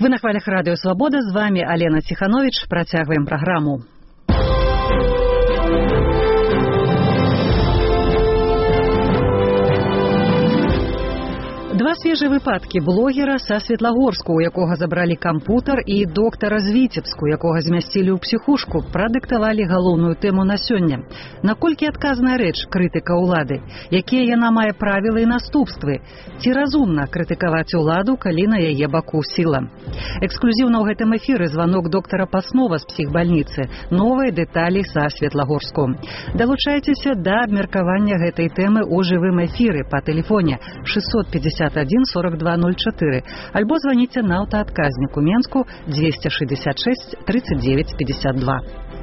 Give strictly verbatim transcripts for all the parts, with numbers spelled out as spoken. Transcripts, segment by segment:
Вы на хвалях Радио Свобода, з вами Алена Ціханович. Працягваем праграму. Два свежыя выпадкі блогера са Светлагорску, у якога забралі кампутар, і доктара з Віцебску, якога змясцілі ў псіхушку, прадыктавалі галоўную тэму на сёння. Наколькі адказная рэч крытыка ўлады? Якія яна мае правілы і наступствы? Ці разумна крытыкаваць уладу, калі на яе баку сіла? Эксклюзіўна ў гэтым эфіры званок доктара Паснова з псіхбальніцы. Новыя дэталі са Светлагорску. Далучайцеся да абмеркавання гэтай тэмы ў жывым эфіры па тэлефоне шестьсот пятьдесят один сорок два ноль четыре альбо звоните на аўтаадказніку Менску двести шестьдесят шесть тридцать девять пятьдесят два.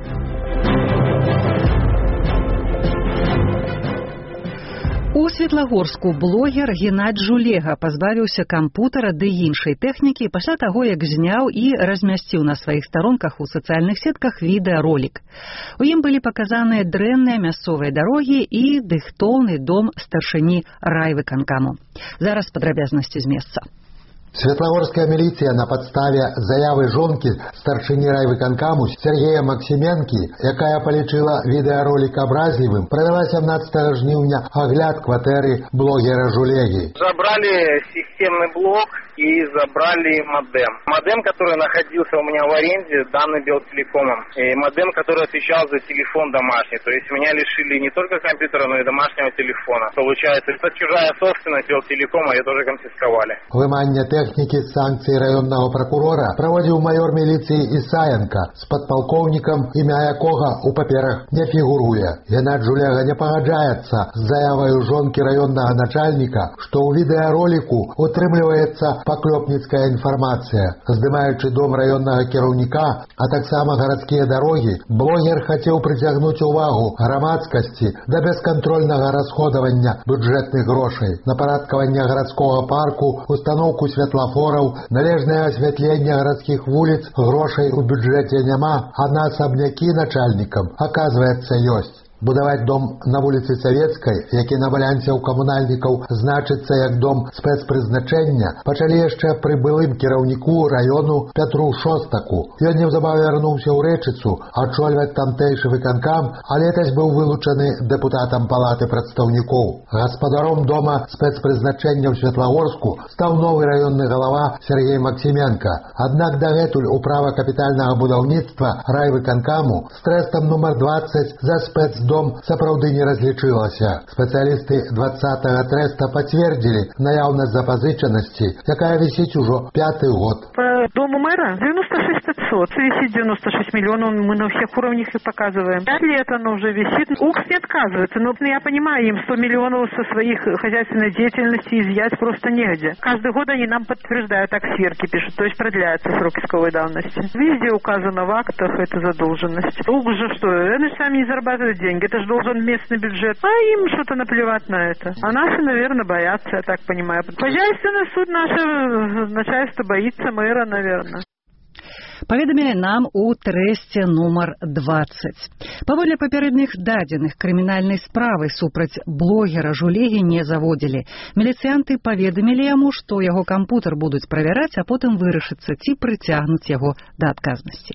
У Светлагорску блогер Геннадзь Жулега пазбавіўся кампутара ды іншай тэхнікі пасля таго, як зняў і размясціў на сваіх старонках у сацыяльных сетках відэаролік. У ім былі паказаныя дрэнныя мясцовыя дарогі і дыхтоўны дом старшыні райвыканкаму. Зараз падрабязнасці з месца. Светлагорская милиция на подставе заявы жонки старшыні райвыканкаму Сергея Максименки, якая полічыла відэаролік абразлівым, провела семнадцатого жніўня огляд кватэры блогера Жулеги. Забрали системный блок и забрали модем. Модем, который находился у меня в аренде, данный Белтелекомом. И модем, который отвечал за телефон домашний. То есть меня лишили не только компьютера, но и домашнего телефона. Получается, это чужая собственность Белтелекома, ее тоже конфисковали. Выманне техники санкций районного прокурора проводил майор милиции Исаенко с подполковником, имя якога у паперах не фигуруя. Геннадзь Жулега не погоджается с заявой жонки районного начальника, что у видеоролику утрымліваецца паклёпніцкая інфармацыя. Здымаючы дом районного кіраўніка, а таксама гарадскія дарогі, блогер хацеў прыцягнуць увагу грамадскасці да бескантрольнага расходавання бюджэтных грошай, напарадкавання гарадскога парку, установку светлафораў, належнае асвятленне гарадскіх вуліц, грошай у бюджэце няма, а на асабнякі начальнікам, аказваецца, ёсць. Будаваць дом на вуліцы Савецкай, які на балансе ў камунальнікаў значыцца як дом спецпрызначэння, пачалі яшчэ пры былым кіраўніку раёну Пятру Шостаку. Ён неўзабаве вярнуўся ў Рэчыцу, ачольваць тамтэйшы выканкам, а летась быў вылучаны дэпутатам палаты прадстаўнікоў. Гаспадаром дома спецпрызначэння ў Светлагорску стаў новы раённы галава Сергей Максименко. Аднак дагэтуль управа капітальнага будаўніцтва райвыканкаму з трэстам нумар двадцать за спецдом дом сапраўды не разлічылася. Спецыялісты двадцатага трэста пацвердзілі наяўнасць запазычанасці, якая вісіць ужо пяты год. По дому мэра девяносто шесть пятьсот. Висит девяносто шесть миллионов, мы на всех уровнях их показываем. Пять лет оно уже висит. УКС не отказывается, но я понимаю, им сто миллионов со своих хозяйственной деятельности изъять просто негде. Каждый год они нам подтверждают, так сверки пишут, то есть продляются сроки исковой давности. Везде указано в актах эта задолженность. УКС же что, они сами не зарабатывают деньги. Это же должен местный бюджет. А им что-то наплевать на это. А наши, наверное, боятся, я так понимаю. Хозяйственный суд наше начальство боится мэра, наверное. Паведамілі нам у трэсце нумар двадцать. Паводле папярэдніх дадзеных крымінальнай справы супраць блогера Жулегі не заводзілі. Міліцыянты паведамілі яму, што яго кампутар будуць правяраць, а потым вырашыцца, ці прыцягнуць яго да адказнасці.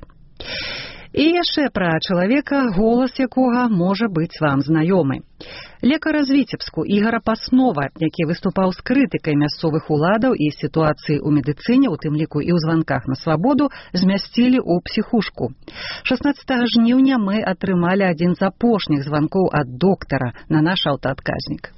І яшчэ пра чалавека, голас якога можа быць вам знаёмы. Лекара з Віцебску Ігора Паснова, які выступаў з крытыкай мясцовых уладаў і сітуацыі ў медыцыне, у тым ліку і ў званках на свабоду, змясцілі ў псіхушку. шаснаццатага жніўня мы атрымалі адзін з апошніх званкоў ад доктара на наш аўтаадказнік.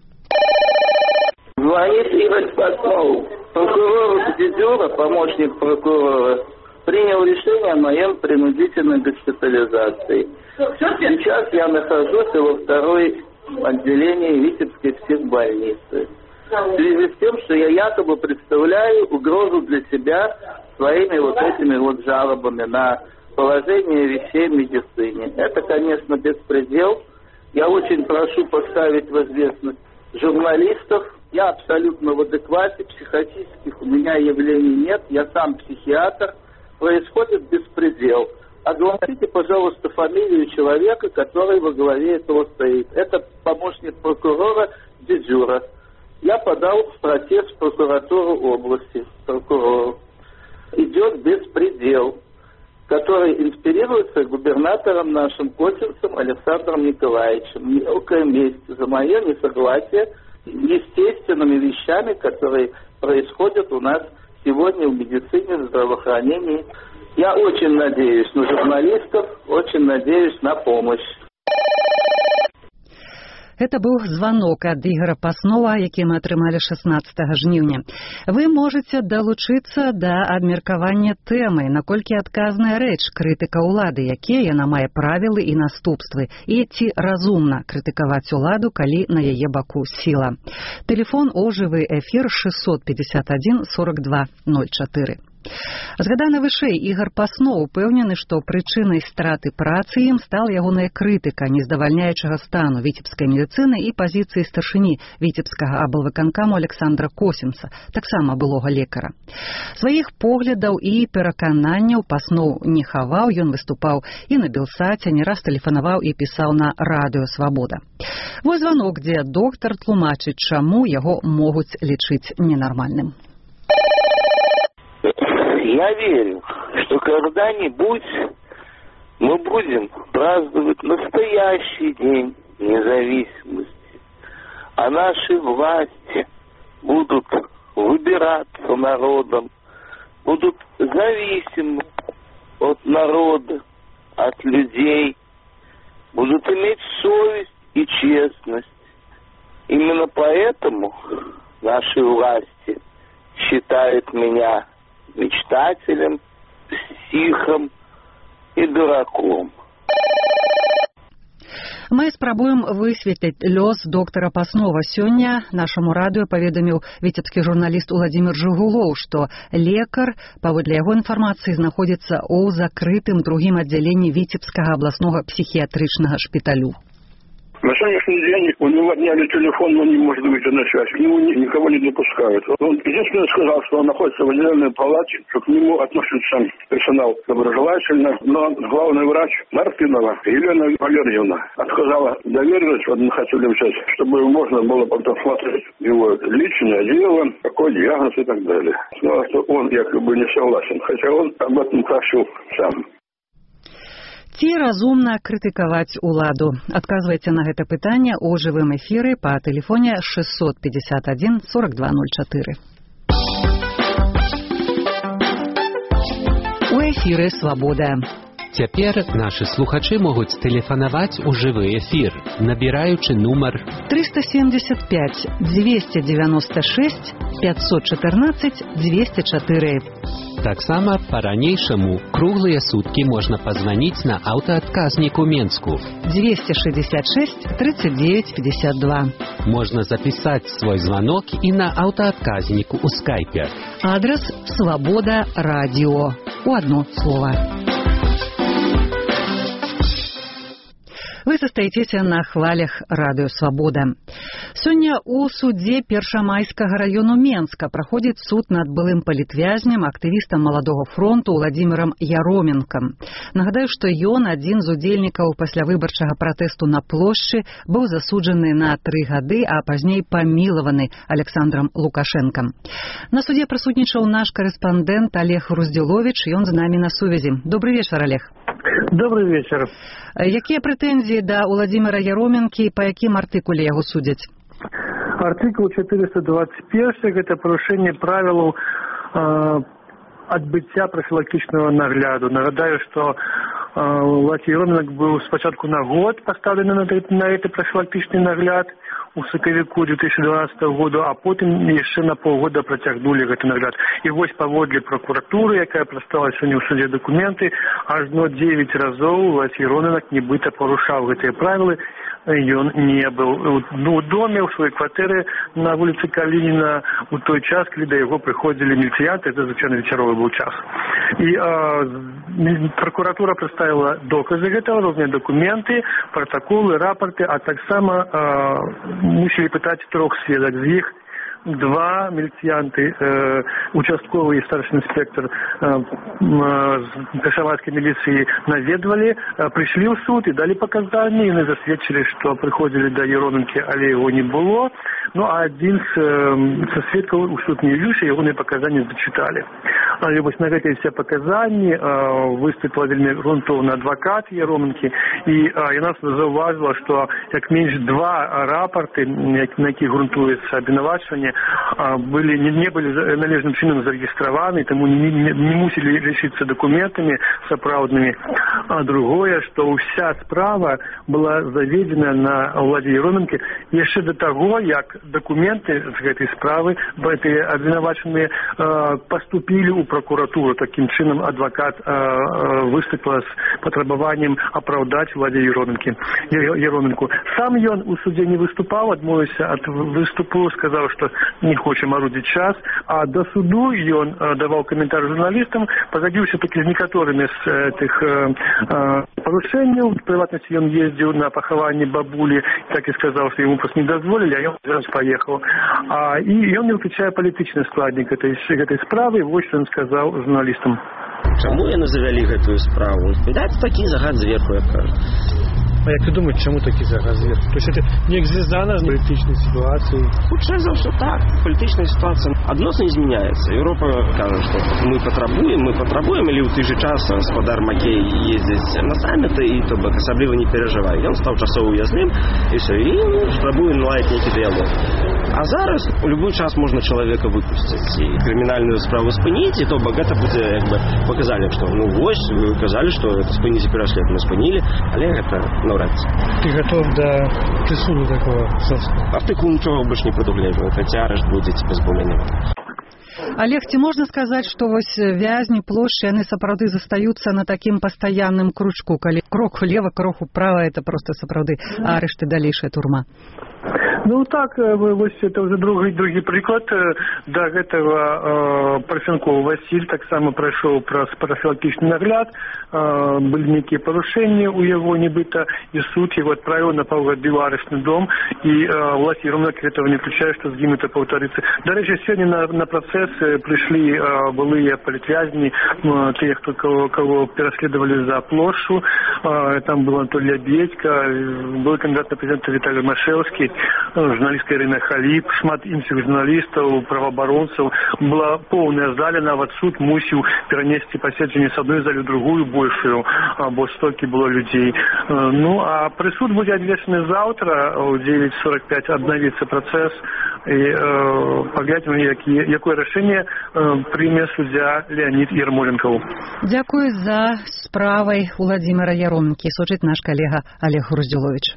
Звонит Игорь Паснов, прокурор Дедюра, помощник прокурора, принял решение о моем принудительной госпитализации. Сейчас я нахожусь во второй отделении Витебской психбольницы. В связи с тем, что я якобы представляю угрозу для себя своими вот этими вот жалобами на положение вещей в медицине. Это, конечно, беспредел. Я очень прошу поставить в известность журналистов. Я абсолютно в адеквате, психотических у меня явлений нет. Я сам психиатр. Происходит беспредел. Огласите, пожалуйста, фамилию человека, который во главе этого стоит. Это помощник прокурора Дедюра. Я подал в протест в прокуратуру области, прокурору. И инициируется губернатором нашим Котинцем Александром Николаевичем. Мелкая месть за мое несогласие с естественными вещами, которые происходят у нас сегодня в медицине, в здравоохранении. Я очень надеюсь на журналистов, очень надеюсь на помощь. Это быў званок ад Ігора Паснова, які мы атрымалі шаснаццатага жніўня. Вы можаце далучыцца да абмеркавання тэмы, наколькі адказная рэч крытыка ўлады, якія яна мае правілы і наступствы, і ці разумна крытыкаваць уладу, калі на яе баку сіла. Тэлефон у жывы эфір шэсцьсот пятьдесят один сорок два ноль чатыры. Згаданы вышэй Ігор Паснов упэўнены, што прычынай страты працы ім стала ягоная крытыка нездавальняючага стану віцебскай медыцыны і пазіцыі старшыні віцебскага аблвыканкаму Александра Косінца, таксама былога лекара. Сваіх поглядаў і перакананняў Паснов не хаваў, ён выступаў і на Белсаце, не раз тэлефанаваў і пісаў на радыё «Свабода». Вось званок, дзе доктар тлумачыць, чаму яго могуць лічыць ненармальным. Я верю, что когда-нибудь мы будем праздновать настоящий день независимости, а наши власти будут выбираться народом, будут зависимы от народа, от людей, будут иметь совесть и честность. Именно поэтому наши власти считают меня мечтателем, психом и дураком. Мы спрабуем высветліць лёс доктара Паснова. Сёння нашаму радыё паведаміў віцебскі журналіст Уладзімір Жыгулоў, што лекар, паводле яго інфармацыі, знаходзіцца ў закрытым другім аддзяленні Віцебскага абласнога псіхіятрычнага шпіталю. На сегодняшний день у него отняли телефон, он не может выйти на связь. К нему никого не допускают. Он единственное сказал, что он находится в отдельной палате, что к нему относится персонал доброжелательно. Но главный врач Мартынова Елена Валерьевна отказала доверенность, вот мы хотели взять, чтобы можно было потом смотреть его личное дело, какой диагноз и так далее. Сказал, что он якобы не согласен, хотя он об этом просил сам. Ці разумна крытыкаваць уладу? Адказвайце на гэта пытанне ў жывым эфіры па тэлефоне шэсцьсот пятьдесят один сорок два ноль чатыры. У эфіры «Свабода». Цяпер нашы слухачы могуць тэлефанаваць у жывы эфір, набіраючы нумар триста семьдесят пять двести девяносто шесть пятьсот четырнадцать двести четыре. Таксама па-ранейшаму круглыя суткі можна пазваніць на аўтаадказнік у Менску двести шестьдесят шесть тридцать девять пятьдесят два. Можна запісаць свой званок і на аўтаадказніку ў скайпе. Адрес «Свабода радио». У одно слово. Вы состаецеся на хвалях радыё «Свабода». Сёння ў судзе Першамайскага району Менска праходзіць суд над былым палітвязням, актывістам Маладога фронту Уладзімірам Яроменкам. Нагадаю, што ён, адзін з удзельнікаў паслявыбарчага пратэсту на плошчы, быў засуджаны на тры гады, а пазней памілаваны Александром Лукашэнкам. На судзе прысутнічаў наш карэспандэнт Олег Руздзіловіч, ён з намі на сувязі. Добрый вечар, Олег. Добрый вечер. Якія прэтэнзіі да Уладзіміра Яроменкі, па якім артыкуле яго судзяць? Артыкул четыреста двадцать один – это парушэнне правілаў э, адбыцця профілактычнага нагляду. Нагадаю, што э, Уладзімір Яроменак быў спачатку на год паставлены на, на гэты профілактычны нагляд у сакавіку две тысячи двенадцатого года, а потым яшчэ на полгода працягнули гэты нагляд. І вось паводле прокуратуры, якая прадстаўляла сёння ў судзе дакументы, ажно девять разоў Уладзімір Яроменак нібыта парушаў гэтыя правілы. Ён не быў ну, у доме, ў сваёй кватэры на вуліцы Калініна у той час, калі да яго прыходзілі міліцыянты, это звычайна вечаровы быў час. І э, прокуратура прадставіла доказы гэтага, розныя дакументы, протаколы, рапорты, а таксама э, мусілі пытаць трох сведак. З іх два міліцыянты, э, участковы і старший інспектор э, Першамайскай міліцыі наведвалі, э, прыйшлі ў суд і далі паказанні, яны засведчылі, што прыходзілі да Яроменкі, але яго не было. Ну, а адзін з, э, са сведкаў у суд не явіўся, ягоныя паказанні зачыталі. Але вось на гэтыя все паказанні выступила вельмі грунтоўны адвакат Яроменкі, і яна заўважыла, што як менш два рапорты, на якіх грунтуецца абвінавачванне, былі не былі належным чынам зарэгістраваны, таму не, не, не мусілі лічыцца дакументамі сапраўднымі. А другое, што ўся справа была заведзена на ўладзе Яроменкі яшчэ да таго, як дакументы з гэтай справы гэтыя абвінавачаныя паступілі ў прокуратуру. Такім чынам адвакат выступила з патрабаваннем апраўдаць уладзе Яроменку. Сам ён у суде не выступаў, адмовіўся ад выступу, сказаў, што не хоча марудзіць час, а да суду ён даваў каментар журналістам, пагадзіўся такі з некаторымі з тых парушэнняў. В прыватнасці ён ездзіў на пахаванне бабулі, так і сказаў, што яму просто не дазволілі, а ён зараз паехаў. А, і ён не выключае палітычны складнік гэтай, гэтай справы, вось што ён сказаў журналістам. Чаму яны завялі гэтую справу? Відаць, такі загад зверху, як кажуць. А як ты думаешь, чему такие заказы? То есть это не зв'язано з політичною ситуацією? Хутчэй за ўсё так. Політичная ситуация адносна изменяется. Европа кажа, что мы потребуем, мы потребуем, или в той же час господар Макей ездить на саммиты, и то бок асабліва не переживай. Он стал часовым уязвим, и все, и ну, потребуем наладить некий диалог. А зараз в любой час можно человека выпустить и криминальную справу спынить, и то бок это будет как бы показали, что ну вось, вы указали, что это спыніць пераслед, мы спынили, але это Ты готов до присуду такого жесткого? Артикул ничего больше не предугледживает, хотя арешт будет позбавление. Олег, ці можна сказаць, што вось вязні плошчы, яны сапраўды застаюцца на такім пастаянным кручку, калі крок влево, крок управа, это просто сапраўды арешт і далейшая турма? Ну так, вось это уже другі, другі прыклад. Да гэтага э, Парфянков Васіль таксама прайшоў праз прафілактычны нагляд, э, былі нейкія парушэнні ў яго нібыта, і суд яго адправіў на паўгады ў арышны дом, і э, власць Яроменка гэтага не включае, што з ім это паўтарыцца. Дарэчы, сёння на, на працэс прыйшлі э, былыя палітвязні, э, тыя, хто кого, кого пераследавалі за плошчу. Э, там был Анатолий Лябедько, был кандидат на прэзідэнта Віталій Машэўскі, журналістка Ірына Халіп, шмат іншых журналістаў, праваабаронцаў. Была поўная зала, нават суд мусіў перанесці паседжанне з адной залі ў другую, большую, бо столькі было людзей. Ну, а прысуд будзе абвешчаны заўтра, у девять сорок пять аднавіцца працэс, і э, паглядзім, якое рашэнне э, прыме суддзя Леонид Ярмоленков. Дзякую за справай Владимира Яроменкі. Сочыць наш калега Олег Груздзюловіч.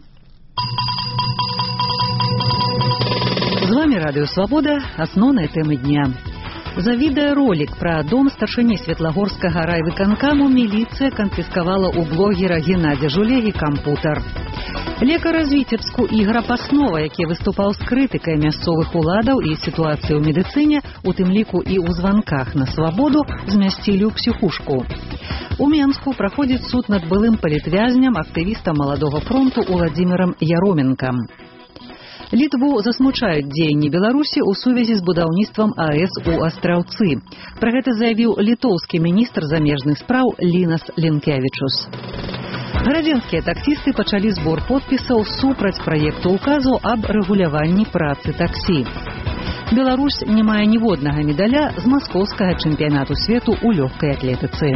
З вами Радио Свобода. Основные темы дня. За відэаролік пра дом старшыні Светлагорскага райвыканкаму міліцыя канфіскавала ў блогера Геннадзя Жулегі кампутар. Лекар з Віцебску Ігор Паснова, які выступаў з крытыкай мясцовых уладаў і сітуацыі ў медыцыне, у тым ліку і ў званках на свабоду, змясцілі ў псіхушку. У Менску праходзіць суд над былым палітвязням, актывістам Маладога фронту Уладзімірам Яроменкам. Літву засмучаюць дзеянні Беларусі ў сувязі з будаўніцтвам АЭС у Астраўцы. Пра гэта заявіў літоўскі міністр замежных спраў Лінас Лінкевічус. Гарадзенскія таксісты пачалі збор подпісаў супраць праекту указу аб рэгуляванні працы таксі. Беларусь не мае ніводнага медаля з маскоўскага чэмпіянату свету ў лёгкай атлетыцы.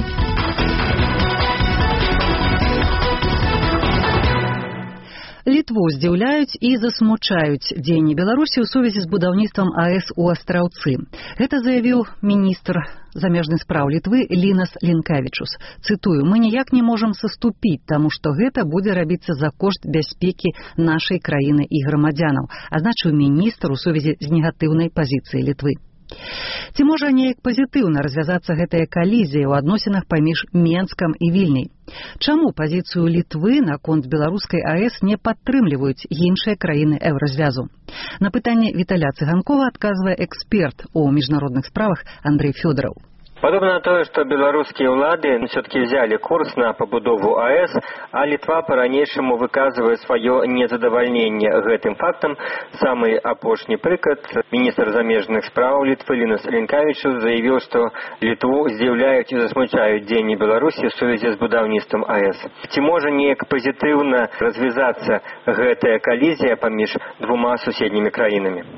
Літву здзіўляюць і засмучаюць дзеянні Беларусі ў сувязі з будаўніцтвам АЭС у Астраўцы. Гэта заявіў міністр замежных спраў Літвы Лінас Лінкевічус. Цытую: «Мы ніяк не можам саступіць, таму што гэта будзе рабіцца за кошт бяспекі нашай краіны і грамадзянаў», азначыў міністр у сувязі з негатыўнай пазіцыяй Літвы. Ці можа неяк пазітыўна развязацца гэтая калізія ў адносінах паміж Менскам і Вільняй? Чаму пазіцыю Літвы наконт беларускай АЭС не падтрымліваюць іншыя краіны еўразвязу? На пытанне Віталя Цыганкова адказвае эксперт у міжнародных справах Андрей Фёдоров. Подобно на то, что белорусские влады все-таки взяли курс на побудову АЭС, а Литва по-ранейшему выказывает свое незадовольнение этим фактом. Самый апошний прыклад. Министр замежных спраў Литвы Лінас Лінкевічус заявил, что Литву здзіўляюць и засмучаюць дзеянні Беларуси в связи с будаўніцтвам АЭС. Ці можа неяк позитивно развязаться гэтая коллизия помеж двумя соседними краинами?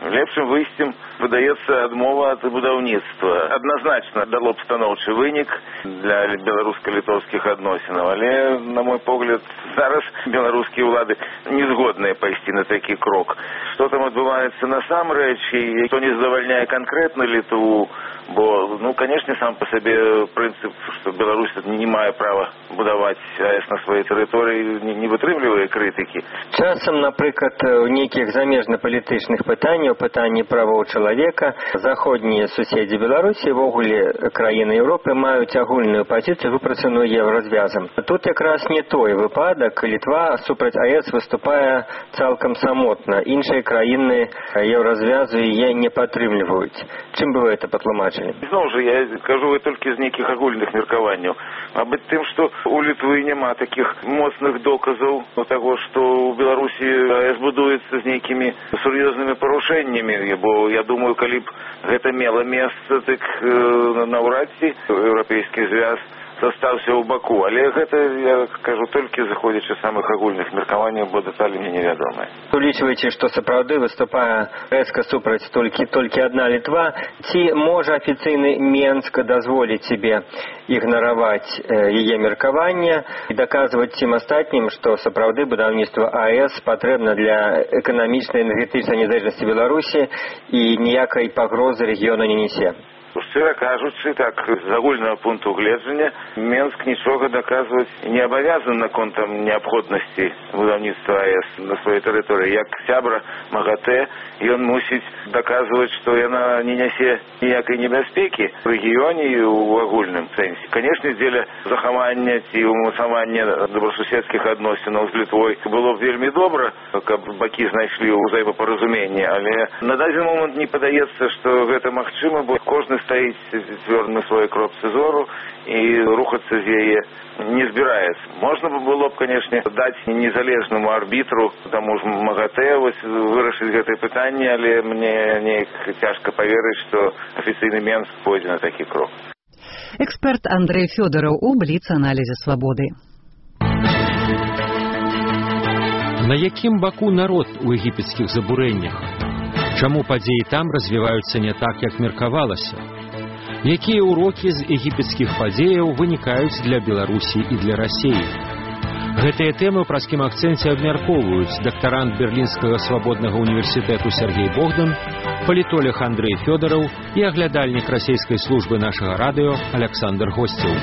Лепшым выйсцем выдаецца адмова ад будаўніцтва. Адназначна дало б станоўчы вынік для беларуска-літоўскіх адносінаў, але, на мой погляд, зараз беларускія ўлады не згодныя пайсці на такі крок. Што там адбываецца насамрэч, і хто не задавальняе канкрэтна Літву, бо, ну, канешне, сам па сабе прынцып, што Беларусь не мае права будаваць АЭС на сваёй тэрыторыі, не, не вытрымлівае крытыкі. Часам, напрыклад, у нейкіх замежна-палітычных пытанняў, пытанні правоў чалавека, заходнія суседзі Беларусі, ввогуле краіны Еўропы маюць агульную пазіцыю, выпрацаваную еўразвязам. Тут якраз не той выпадак. Літва супраць АЭС выступае цалкам самотна. Іншыя краіны еўразвязу яе не падтрымліваюць. Чым бы вы это патлумачылі? Зноў жа, я кажу толькі з нейкіх агульных меркаванняў. Мабыць, тым, што у Літвы няма такіх моцных доказаў таго, што ў Беларусі АЭС будуецца з нейкімі сур'ёзнымі парушэннямі, бо я думаю, калі б гэта мела месца, так э, наўрад ці еўрапейскі звяз застаўся ў баку. Але гэта, я кажу, толькі заходзячы самых агульных меркаванняў, бо дэталі мне невядомыя. Улічваючы, што сапраўды выступае рэзка супраць толькі толькі адна Літва, ці можа афіцыйны Менск дазволіць сабе ігнараваць яе меркаванне і даказваць тым астатнім, што сапраўды будаўніцтва АЭС патрэбна для эканамічнай і энергетычнай незалежнасці Беларусі і ніякай пагрозы рэгіёну не несе? Шчыра кажучы, так, з агульнага пункту гледжання, Менск нічога даказваць не абавязан наконт там неабходнасці будаўніцтва АЭС на сваёй тэрыторыі. Як сябра МАГАТЭ, ён мусіць даказваць, што яна не нясе ніякай небяспекі ў рэгіёне і ў агульным сэнсе. Канешне, дзеля захавання ці ўмацавання добрасуседскіх адносінаў з Літвой было б вельмі добра, каб бакі знайшлі ўзаемапаразуменне, але на дадзены момант не падаецца, што гэта магчыма, бо кожны стаіць цвёрда на сваёй кропцы зору і рухацца з яе не збіраецца. Можна было б, канешне, даць незалежнаму арбітру, таму ж МАГАТЭ, вырашыць гэтае пытанне, але мне неяк цяжка паверыць, што афіцыйны Менск пойдзе на такі крок. Эксперт Андрей Фёдоров у Бліц-аналізе «Свабоды». На якім баку народ у егіпецкіх забурэннях? Чаму падзеі там развіваюцца не так, як меркавалася? Якія ўрокі з егіпецкіх падзеяў вынікаюць для Беларусі і для Расіі? Гэтыя тэмы ў праскім акцэнце абмяркоўваюць дактарант Берлінскага свабоднага універсітэту Сергей Богдан, палітолог Андрей Фёдоров і аглядальнік расійскай службы нашага радыё Александр Госцеў.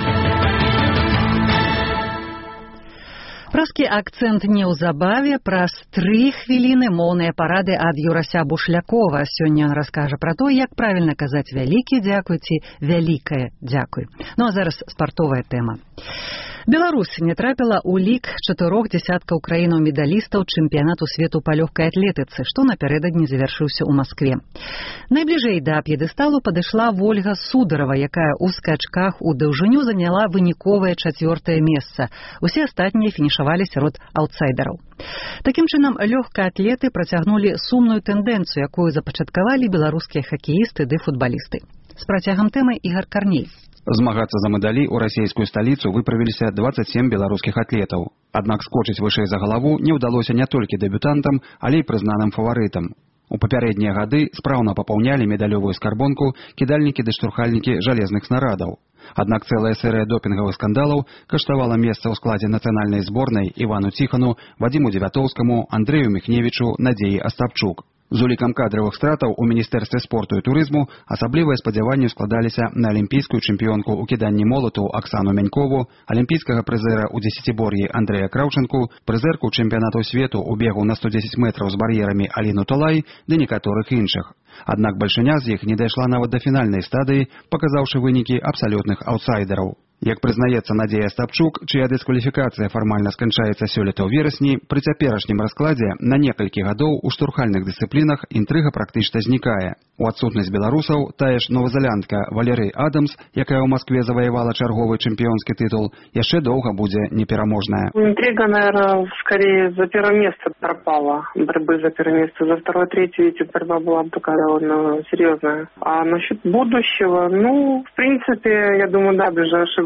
Праскі акцэнт неўзабаве, праз тры хвіліны моўныя парады ад Юрася Бушлякова. Сёння ён раскажа пра то, як правільна казаць вялікі дзякуй ці вялікае дзякуй. Ну а зараз спартовая тэма. Беларусь не трапіла ў лік чатырох дзясяткаў краінаў-медалістаў чэмпіянату свету па лёгкай атлетыцы, што напярэдадні завяршыўся ў Маскве. Найбліжэй да п'едэсталу падышла Вольга Сударова, якая ў скачках у даўжыню заняла выніковае чацвёртае месца. Усе астатнія фінішавалі сярод аўтсайдераў. Такім чынам, лёгкаатлеты працягнулі сумную тэндэнцыю, якую запачаткавалі беларускія хакеісты ды футбалісты. З працягам тэмы Ігар Карней. Змагацца за медалі ў расійскую сталіцу выправіліся дваццаць сем беларускіх атлетаў. Аднак скочыць вышэй за галаву не ўдалося не толькі дэбютантам, але і прызнаным фаварытам. У папярэднія гады спраўна папаўнялі медалёвую скарбонку кідальнікі ды штурхальнікі жалезных снарадаў. Аднак цэлая серыя допінгавых скандалаў каштавала месца ў складзе нацыянальнай зборнай Івану Ціхану, Вадзіму Дзевятоўскаму, Андрэю Міхневічу, Надзеі Астапчук. З улікам кадравых стратаў у міністэрстве спорту і турызму асаблівыя спадзяванні складаліся на алімпійскую чэмпіёнку ў кіданні молату Аксану Мянькову, алімпійскага прызэра ў дзесяцібор'і Андрэя Краўчанку, прызэрку чэмпіянату свету ў бегу на сто дзесяць метраў з бар'ерамі Аліну Толай ды некаторых іншых. Аднак бальшыня з іх не дайшла нават да фінальнай стадыі, паказаўшы вынікі абсалютных аўтсайдераў. Як прызнаецца Надзея Астапчук, чыя дыскваліфікацыя фармальна сканчаецца сёлета ў верасні, пры цяперашнім раскладзе на некалькі гадоў у штурхальных дысцыплінах інтрыга практычна знікае. У адсутнасць беларусаў тая ж новазеландка Валерый Адамс, якая ў Маскве заваявала чарговы чэмпіёнскі тытул, яшчэ доўга будзе непераможная. Интрига, наверное, скорее за первое место пропала. Борьбы за первое место. За второе, третье, видите, борьба была такая довольно серьезная. А насчет будущего, ну, в принципе, я думаю, да, в ближайшие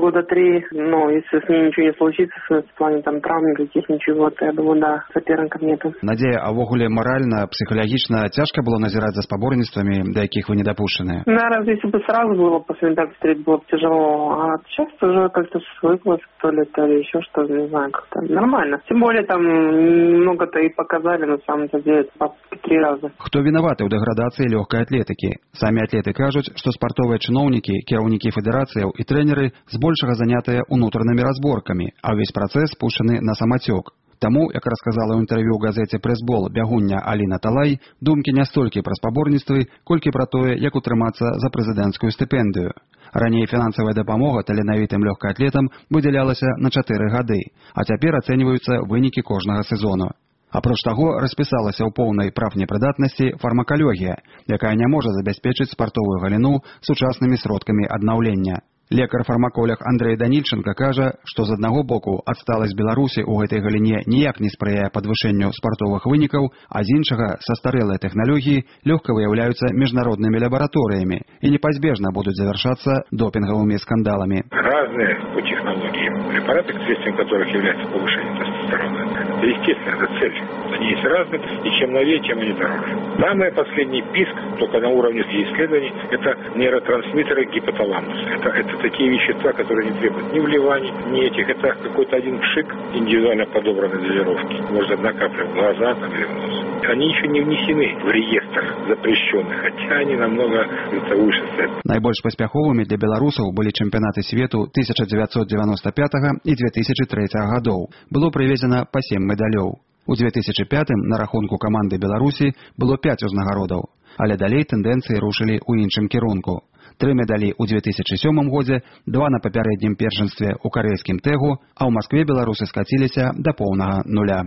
года три, но если с ней ничего не случится, в плане там травм никаких, ничего, то я думаю, да, соперников нету. Надзея, а вогуле морально, психологично тяжко было назирать за спаборніцтвамі, до яких вы не допущены? Да, раз если бы сразу было после медаль встретить, было бы тяжело, а сейчас уже как-то свыклась, то ли, то ли еще что, не знаю, как-то нормально. Тем более там много-то и показали, на самом-то деле, по три раза. Хто вінаваты ў дэградацыі лёгкай атлетыкі? Самі атлеты кажуць, што спартовыя чыноўнікі, кіраўнікі федэрацыяў і трэнеры збольшага занятыя ўнутранымі разборкамі, а ўвесь працэс пушчаны на самацёк. Таму, як расказала ў інтэрв'ю ў газеце «Прэсбол» бягуння Аліна Талай, думкі не столькі пра спаборніцтвы, колькі пра тое, як утрымацца за прэзідэнцкую стыпендыю. Раней фінансавая дапамога таленавітым лёгкаатлетам выдзялялася на чатыры гады, а цяпер ацэньваюцца вынікі кожнага сезону. Апроч таго, распісалася ў поўнай прафнепрыдатнасці фармакалогія, якая не можа забяспечыць спартовую галіну сучаснымі сродкамі аднаўлення. Лекар-фармаколог Андрей Данільченко кажа, што з аднаго боку адсталасць Беларусі ў гэтай галіне ніяк не спрыяе падвышэнню спартовых вынікаў, а з іншага састарэлыя тэхналогіі лёгка выяўляюцца міжнароднымі лабараторыямі і непазбежна будуць завяршацца допінгавымі скандаламі. Разные по технологии препараты, следствием которых является повышение тестостерона. Это естественно, это цель. Они есть разные, и чем новее, тем они дороже. Самый последний писк, только на уровне исследований, это нейротрансмиттеры гипоталамуса. Это, это такие вещества, которые не требуют ни вливаний, ни этих. Это какой-то один пшик индивидуально подобранной дозировки. Может, одна капля в глаза там, или в нос. Они еще не внесены в реестр запрещенных, хотя они намного это, выше стоят. Найбольш паспяховымі для беларусаў былі чэмпіянаты свету тысяча девятьсот девяносто пятого і две тысячи третьего гадоў. Было прывезена па сем медалёў. У две тысячи пятым на рахунку каманды Беларусі было пяць узнагародаў, але далей тэндэнцыі рушылі ў іншым кірунку. Тры медалі ў две тысячи сёмым годзе, два на папярэднім першынстве ў карэйскім тэгу, а ў Маскве беларусы скаціліся да поўнага нуля.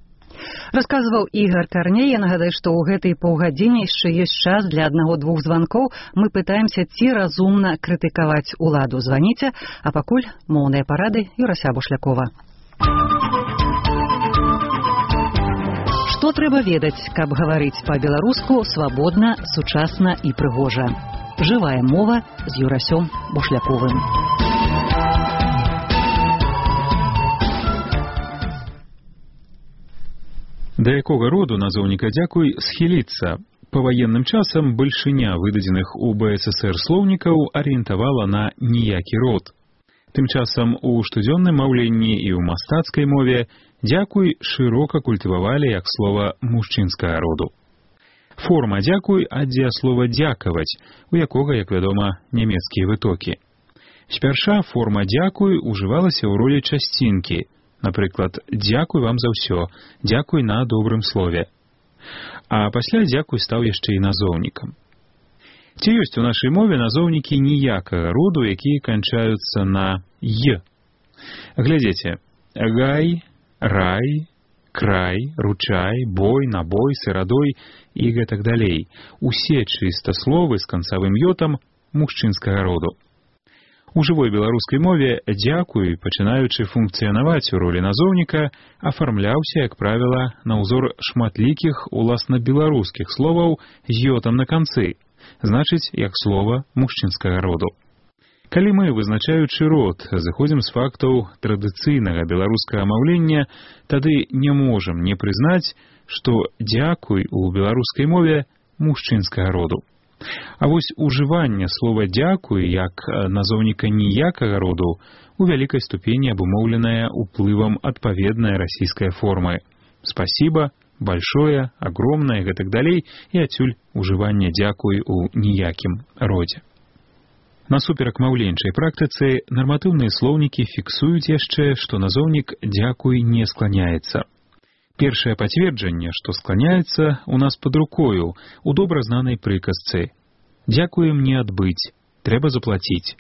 Расказваў Ігор Карней. Я нагадаю, што ў гэтай паўгадзіне яшчэ ёсць час для аднаго-двух званкоў. Мы пытаемся, ці разумна крытыкаваць уладу. Званіце, а пакуль моўныя парады Юрася Бушлякова. Што трэба ведаць, каб гаварыць па-беларуску свабодна, сучасна і прыгожа? Жывая мова з Юрасём Бушляковым. Да якога роду назоўніка «дзякуй» схіліцца? Па ваенным часам бальшыня выдадзеных у бэ эс эс эр слоўнікаў арыентавала на ніякі род. Тым часам у штодзённым маўленні і ў мастацкай мове «дзякуй» шырока культывавалі як слова мужчынскага роду. Форма «дзякуй» ад дзеяслова «дзякаваць», у якога, як вядома, нямецкія вытокі. Спярша форма «дзякуй» ужывалася ў ролі часцінкі. Напрыклад, «дзякуй вам за ўсё», «дзякуй на добрым слове». А пасля «дзякуй» стаў яшчэ і назоўнікам. Ці ёсць у нашай мове назоўнікі ніякага роду, якія канчаюцца на «й». Глядзіце, гай, рай, край, ручай, бой, набой, сырадой і гэтак далей. Усе чыста словы з канцавым «ётам» мужчынскага роду. У жывой беларускай мове «дзякуй», пачынаючы функцыянаваць у ролі назоўніка, афармляўся, як правіла, на ўзор шматлікіх уласна беларускіх словаў з «ётам» на канцы, значыць, як слова мужчынскага роду. Калі мы, вызначаючы род, зыходзім з фактаў традыцыйнага беларускага маўлення, тады не можам не прызнаць, што «дзякуй» у беларускай мове мужчынскага роду. А вось ужыванне слова «дзякуй» як назоўніка ніякага роду у вялікай ступені абумоўленае уплывам адпаведнай расійскай формы. Спасибо, большое, огромное, гэтак далей, і адсюль ужыванне «дзякуй» у ніякім родзе. Насуперак маўленчай практыцы нарматыўныя слоўнікі фіксуюць яшчэ, што назоўнік «дзякуй» не скланяецца. Першае пацверджанне, што скланяецца, у нас пад рукою, у добра знанай прыказцы. «Дзякуем не адбыць, трэба заплаціць».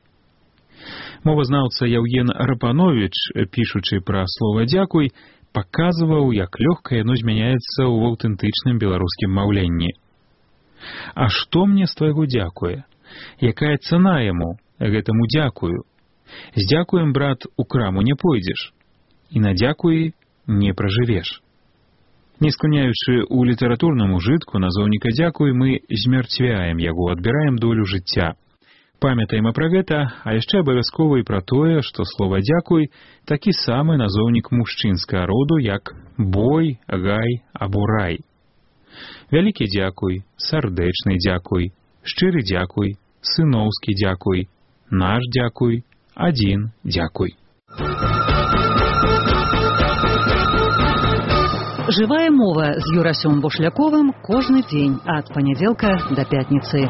Мовазнаўца Яўген Рапановіч, пішучы пра слова «дзякуй», паказваў, як лёгка яно змяняецца ў аўтэнтычным беларускім маўленні. А што мне з твайго дзякуе? Якая цана яму, гэтаму дзякую? З дзякуем, брат, у краму не пойдзеш, і на дзякуі не пражывеш. Не скланяючы ў літаратурным ужытку назоўніка «дзякуй», мы змярцвяем яго, адбіраем долю жыцця. Памятаем пра гэта, а яшчэ абавязкова і пра тое, што слова «дзякуй» такі самы назоўнік мужчынскага роду, як «бой», «гай» або «рай». Вялікі дзякуй, сардэчны дзякуй, шчыры дзякуй, сыноўскі дзякуй, наш дзякуй, адзін дзякуй. Жывая мова з Юрасём Бушляковым кожны дзень ад панядзелка да пятніцы.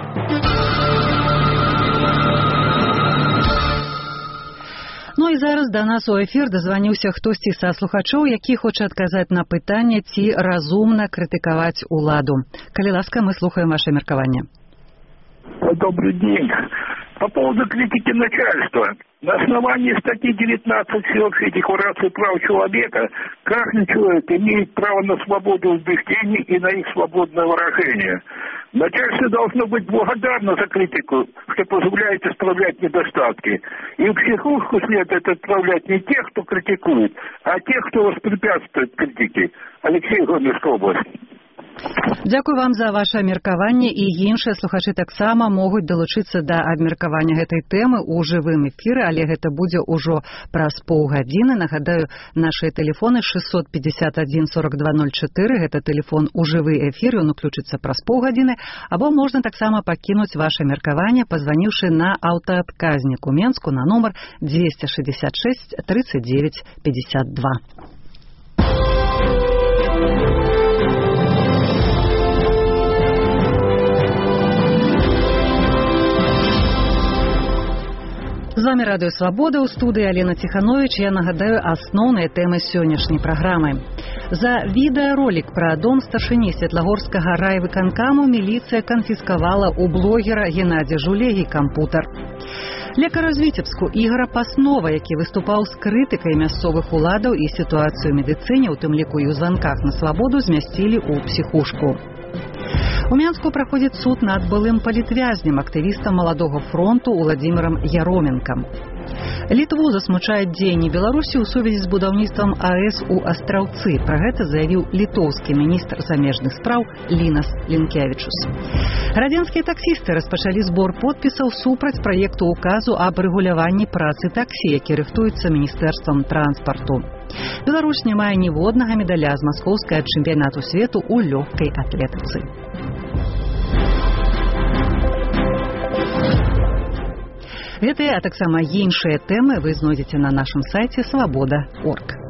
Ну і зараз да нас у эфір дазваніўся хтосьці са слухачоў, які хоча адказаць на пытанне, ці разумна крытыкаваць уладу. Калі ласка, мы слухаем ваше меркаванне. Добрый день. По поводу критики начальства. На основании статьи девятнадцать Всеобщей декларации прав человека каждый человек имеет право на свободу убеждений и на их свободное выражение. Начальство должно быть благодарно за критику, что позволяет исправлять недостатки. И в психушку следует отправлять не тех, кто критикует, а тех, кто воспрепятствует критике. Алексей, Гомельская область. Дзякуй вам за ваше меркаванне, і іншыя слухачы таксама могуць далучыцца да абмеркавання гэтай тэмы ў жывым эфіры, але гэта будзе ўжо праз паўгадзіны. Нагадаю, нашыя тэлефоны шестьсот пятьдесят один сорок два ноль четыре, гэта тэлефон у жывы эфір, ён уключыцца праз паўгадзіны, або можна таксама пакінуць ваше меркаванне, пазваніўшы на аўтаадказнік у Менску на нумар двести шестьдесят шесть тридцать девять пятьдесят два. З вами Радыё Свабода, ў студыі Алена Ціхановіч. Я нагадаю асноўныя тэмы сённяшняй праграмы. За відэаролік пра дом старшыні Светлагорскага райвыканкаму міліцыя канфіскавала ў блогера Геннадзя Жулегі кампутар. Лекара з Віцебску Ігора Паснова, які выступаў з крытыкай мясцовых уладаў і сітуацыю ў медыцыне, у тым ліку і ў званках на свабоду, змясцілі ў псіхушку. У Менску праходзіць суд над былым палітвязнем, актывістам Маладога фронту Уладзімірам Яроменкам. Літву засмучаюць дзеянні Беларусі ў сувязі з будаўніцтвам АЭС у Астраўцы. Пра гэта заявіў літоўскі міністр замежных спраў Лінас Лінкевічус. Радзенскія таксісты распачалі збор подпісаў супраць праекту указу аб рэгуляванні працы таксі, які рыхтуецца міністэрствам транспарту. Беларусь не мае ніводнага медаля з маскоўскага чэмпіянату свету ў лёгкай атлетыцы. Гэтыя, а таксама іншыя тэмы вы знойдзеце на нашым сайце свабода точка орг.